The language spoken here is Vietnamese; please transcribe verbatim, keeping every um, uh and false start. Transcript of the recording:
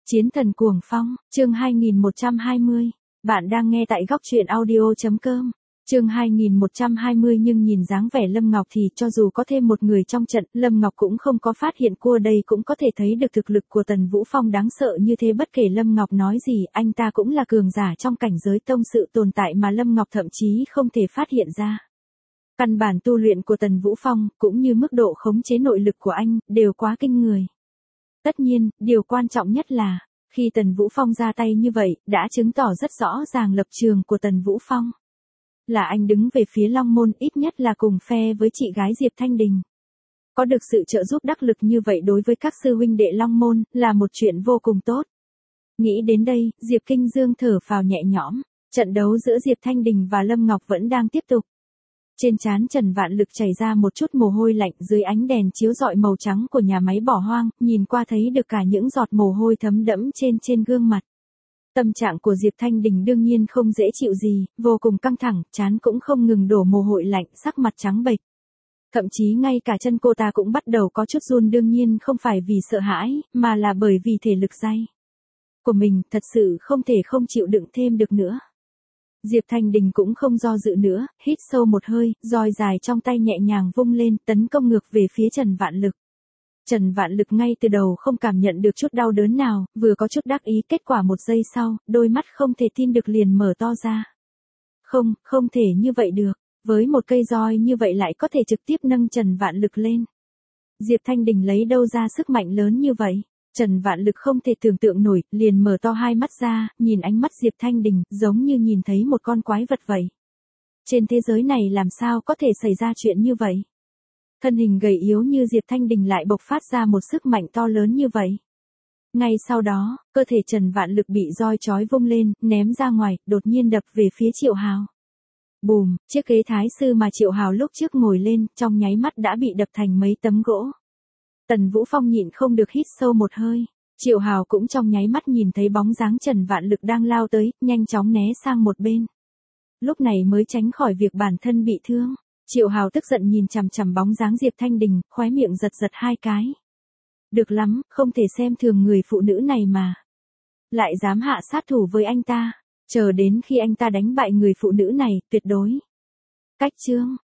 Chiến thần cuồng phong, chương hai nghìn một trăm hai mươi. Bạn đang nghe tại góc truyện audio.com. Chương hai nghìn một trăm hai mươi nhưng nhìn dáng vẻ Lâm Ngọc thì cho dù có thêm một người trong trận, Lâm Ngọc cũng không có phát hiện cô đây cũng có thể thấy được thực lực của Tần Vũ Phong đáng sợ như thế bất kể Lâm Ngọc nói gì, anh ta cũng là cường giả trong cảnh giới tông sự tồn tại mà Lâm Ngọc thậm chí không thể phát hiện ra. Căn bản tu luyện của Tần Vũ Phong, cũng như mức độ khống chế nội lực của anh, đều quá kinh người. Tất nhiên, điều quan trọng nhất là, khi Tần Vũ Phong ra tay như vậy, đã chứng tỏ rất rõ ràng lập trường của Tần Vũ Phong. Là anh đứng về phía Long Môn, ít nhất là cùng phe với chị gái Diệp Thanh Đình. Có được sự trợ giúp đắc lực như vậy đối với các sư huynh đệ Long Môn, là một chuyện vô cùng tốt. Nghĩ đến đây, Diệp Kinh Dương thở phào nhẹ nhõm, trận đấu giữa Diệp Thanh Đình và Lâm Ngọc vẫn đang tiếp tục. Trên trán Trần Vạn Lực chảy ra một chút mồ hôi lạnh dưới ánh đèn chiếu rọi màu trắng của nhà máy bỏ hoang, nhìn qua thấy được cả những giọt mồ hôi thấm đẫm trên trên gương mặt. Tâm trạng của Diệp Thanh Đình đương nhiên không dễ chịu gì, vô cùng căng thẳng, trán cũng không ngừng đổ mồ hôi lạnh, sắc mặt trắng bệch. Thậm chí ngay cả chân cô ta cũng bắt đầu có chút run, đương nhiên không phải vì sợ hãi, mà là bởi vì thể lực dai của mình thật sự không thể không chịu đựng thêm được nữa. Diệp Thanh Đình cũng không do dự nữa, hít sâu một hơi, roi dài trong tay nhẹ nhàng vung lên, tấn công ngược về phía Trần Vạn Lực. Trần Vạn Lực ngay từ đầu không cảm nhận được chút đau đớn nào, vừa có chút đắc ý, kết quả một giây sau, đôi mắt không thể tin được liền mở to ra. Không, không thể như vậy được, với một cây roi như vậy lại có thể trực tiếp nâng Trần Vạn Lực lên. Diệp Thanh Đình lấy đâu ra sức mạnh lớn như vậy? Trần Vạn Lực không thể tưởng tượng nổi, liền mở to hai mắt ra, nhìn ánh mắt Diệp Thanh Đình, giống như nhìn thấy một con quái vật vậy. Trên thế giới này làm sao có thể xảy ra chuyện như vậy? Thân hình gầy yếu như Diệp Thanh Đình lại bộc phát ra một sức mạnh to lớn như vậy. Ngay sau đó, cơ thể Trần Vạn Lực bị roi chói vung lên, ném ra ngoài, đột nhiên đập về phía Triệu Hào. Bùm, chiếc ghế thái sư mà Triệu Hào lúc trước ngồi lên, trong nháy mắt đã bị đập thành mấy tấm gỗ. Tần Vũ Phong nhịn không được hít sâu một hơi, Triệu Hào cũng trong nháy mắt nhìn thấy bóng dáng Trần Vạn Lực đang lao tới, nhanh chóng né sang một bên. Lúc này mới tránh khỏi việc bản thân bị thương. Triệu Hào tức giận nhìn chằm chằm bóng dáng Diệp Thanh Đình, khóe miệng giật giật hai cái. Được lắm, không thể xem thường người phụ nữ này mà. Lại dám hạ sát thủ với anh ta, chờ đến khi anh ta đánh bại người phụ nữ này, tuyệt đối. Cách chương,